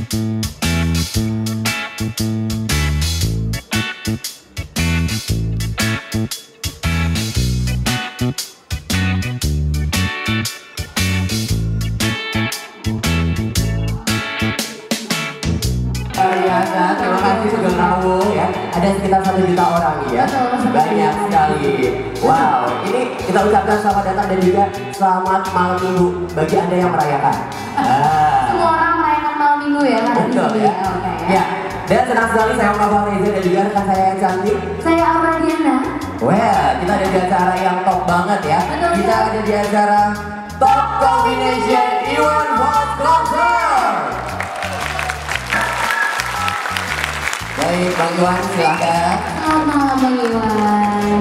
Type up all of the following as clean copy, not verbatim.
Terima kasih Sugeng Rawu ya. Ada sekitar 1 juta orang ya. Banyak sekali. Wow, ini kita ucapkan selamat datang dan juga selamat malam minggu bagi Anda yang merayakan. Semua orang merayakan malam minggu ya. Betul ya. Ya. Dan senang sekali saya Mbak Reza dan juga rekan saya yang cantik. Saya Aura Diana. Well, kita ada di acara yang top banget ya. Betul, kita ada di acara Top Combination Iwan Fals Concert. Baik, Bang Iwan silahkan. Selamat malam Bang Iwan.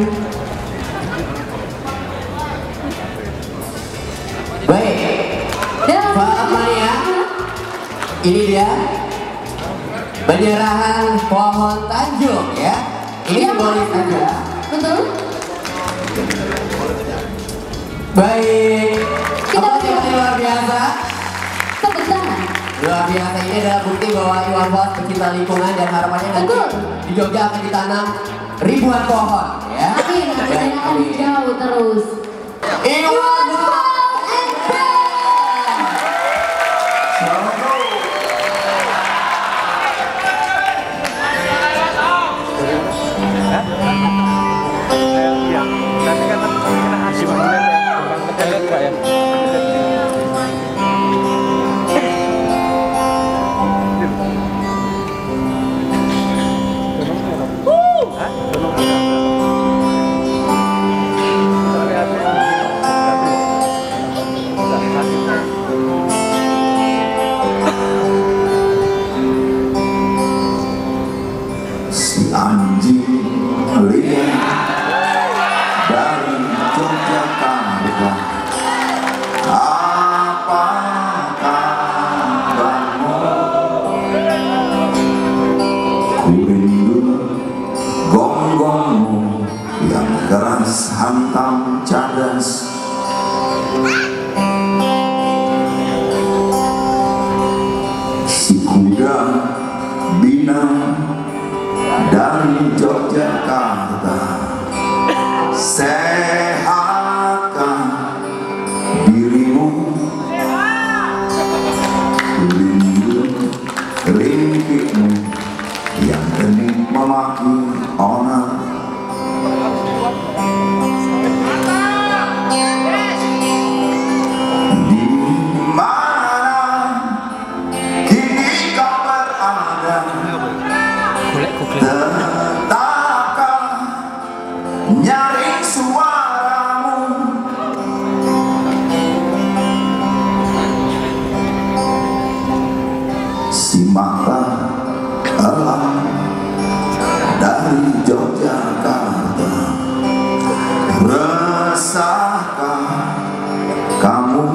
Baik, Pak Mania, ini dia penyerahan pohon Tanjung ya. Ini simbolis aja. Betul. Baik, apa sih luar biasa? Tepuk tangan. Luar biasa, ini adalah bukti bahwa Iwan Fals pecinta lingkungan dan harapannya nanti di Jogja akan ditanam ribuan pohon ya. Amin, dan akan jauh terus. Iwan Fals. Hantam cadas si kuda bina dari Yogyakarta, sehatkan dirimu, lindungi ringkikmu yang bening memaki orang. Tetapkah nyaring suaramu, si mata elang dari Yogyakarta, resahkah kamu?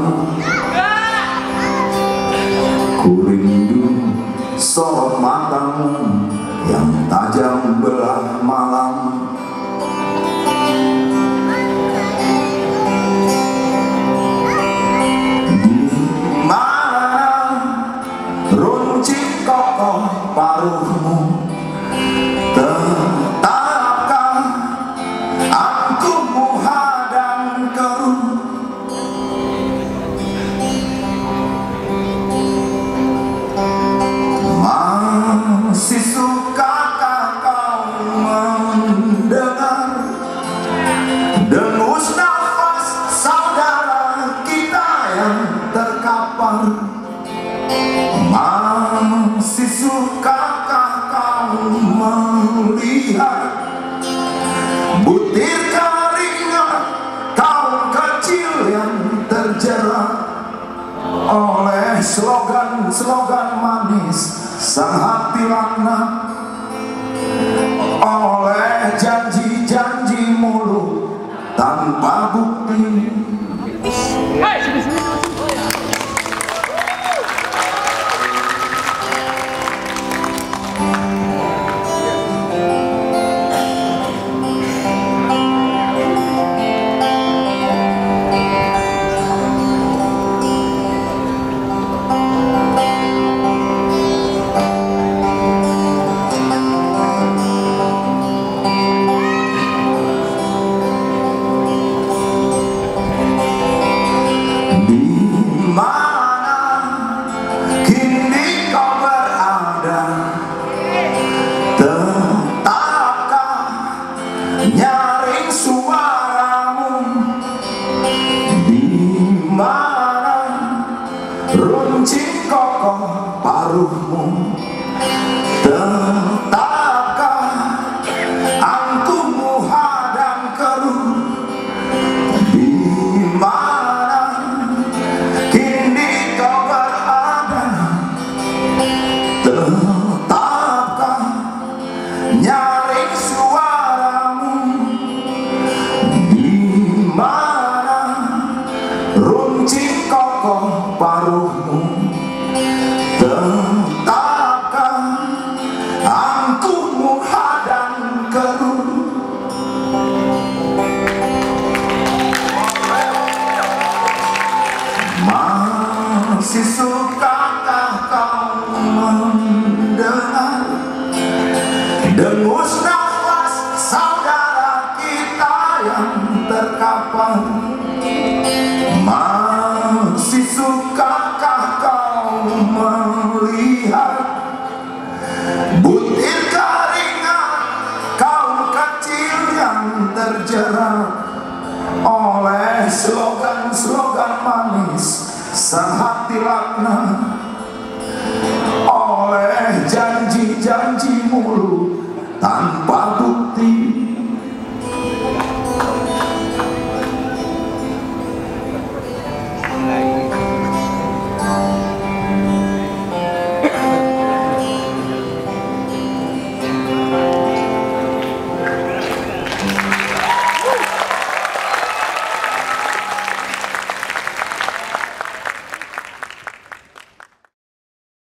Ku rindu sorot matamu yang tajam belah malam. Di mana runcing kokoh paruhmu, tetapkah angkuhmu hadang keruh. Masih sukakah kau mendengar dengus nafas saudara kita yang terkapar? Masih sukakah kau melihat butir keringat kaum kecil yang terjerat oleh slogan-slogan manis sang hati laknat, oleh janji-janji mulut tanpa bukti. paruhmu. Tetapkah angkumu hadang keruh, di mana kini kau berada? Tetapkah nyaring suaramu, di mana runcing kokoh paruhmu? Tetapkah angkumu hadang keruh? Masih sukakah kau mendengar dengus nafas saudara kita yang terkapar? Masih sukakah kau melihat butir keringat kaum kecil yang terjerat oleh slogan-slogan manis sang hati laknat, oleh janji-janji mulut